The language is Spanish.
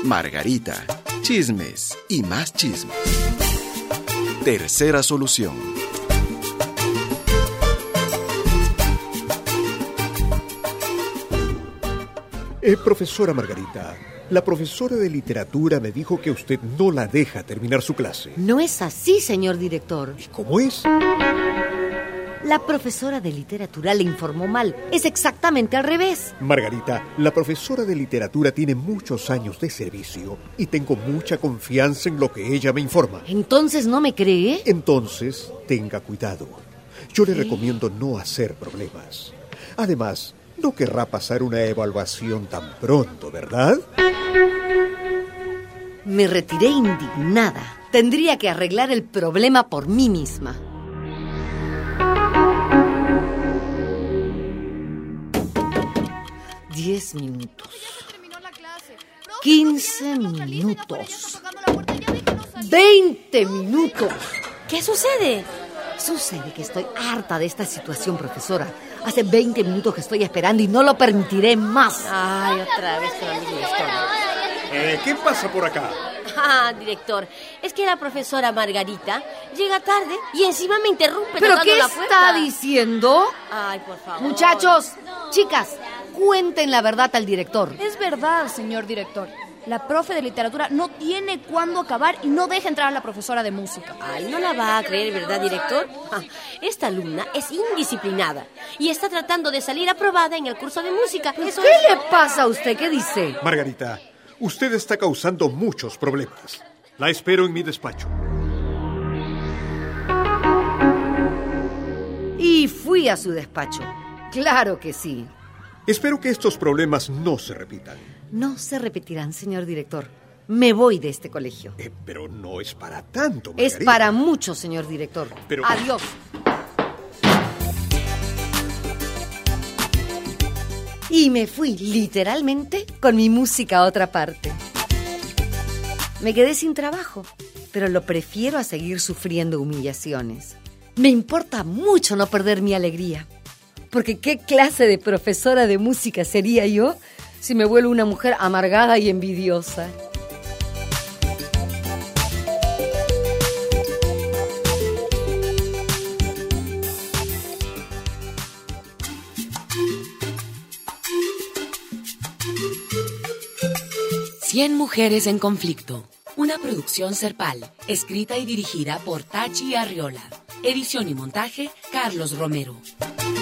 Margarita, chismes y más chismes. Tercera solución. Profesora Margarita, la profesora de literatura me dijo que usted no la deja terminar su clase. No es así, señor director. ¿Y cómo es? La profesora de literatura le informó mal. Es exactamente al revés. Margarita, la profesora de literatura tiene muchos años de servicio y tengo mucha confianza en lo que ella me informa. ¿Entonces no me cree? Entonces, tenga cuidado. Yo le recomiendo no hacer problemas. Además, no querrá pasar una evaluación tan pronto, ¿verdad? Me retiré indignada. Tendría que arreglar el problema por mí misma. $10 minutos. 15 minutos. 20 minutos. ¿Qué sucede? Sucede que estoy harta de esta situación, profesora. Hace 20 minutos que estoy esperando y no lo permitiré más. Ay, otra vez con la misma historia. ¿Qué pasa por acá? Director, es que la profesora Margarita llega tarde y encima me interrumpe ¿Pero tocando qué la puerta. está diciendo? Ay, por favor. Muchachos, chicas, cuenten la verdad al director. Es verdad, señor director. La profe de literatura no tiene cuándo acabar y no deja entrar a la profesora de música. Ay, ¿no la va a creer, verdad, director? Esta alumna es indisciplinada y está tratando de salir aprobada en el curso de música. ¿Qué le pasa a usted? ¿Qué dice? Margarita, usted está causando muchos problemas. La espero en mi despacho. Y fui a su despacho. Claro que sí. Espero que estos problemas no se repitan. No se repetirán, señor director. Me voy de este colegio. Pero no es para tanto, Margarita. Es para mucho, señor director. Pero... Adiós. Y me fui, literalmente, con mi música a otra parte. Me quedé sin trabajo, pero lo prefiero a seguir sufriendo humillaciones. Me importa mucho no perder mi alegría. Porque ¿qué clase de profesora de música sería yo si me vuelvo una mujer amargada y envidiosa? Cien mujeres en conflicto. Una producción Serpal, escrita y dirigida por Tachi Arriola. Edición y montaje, Carlos Romero.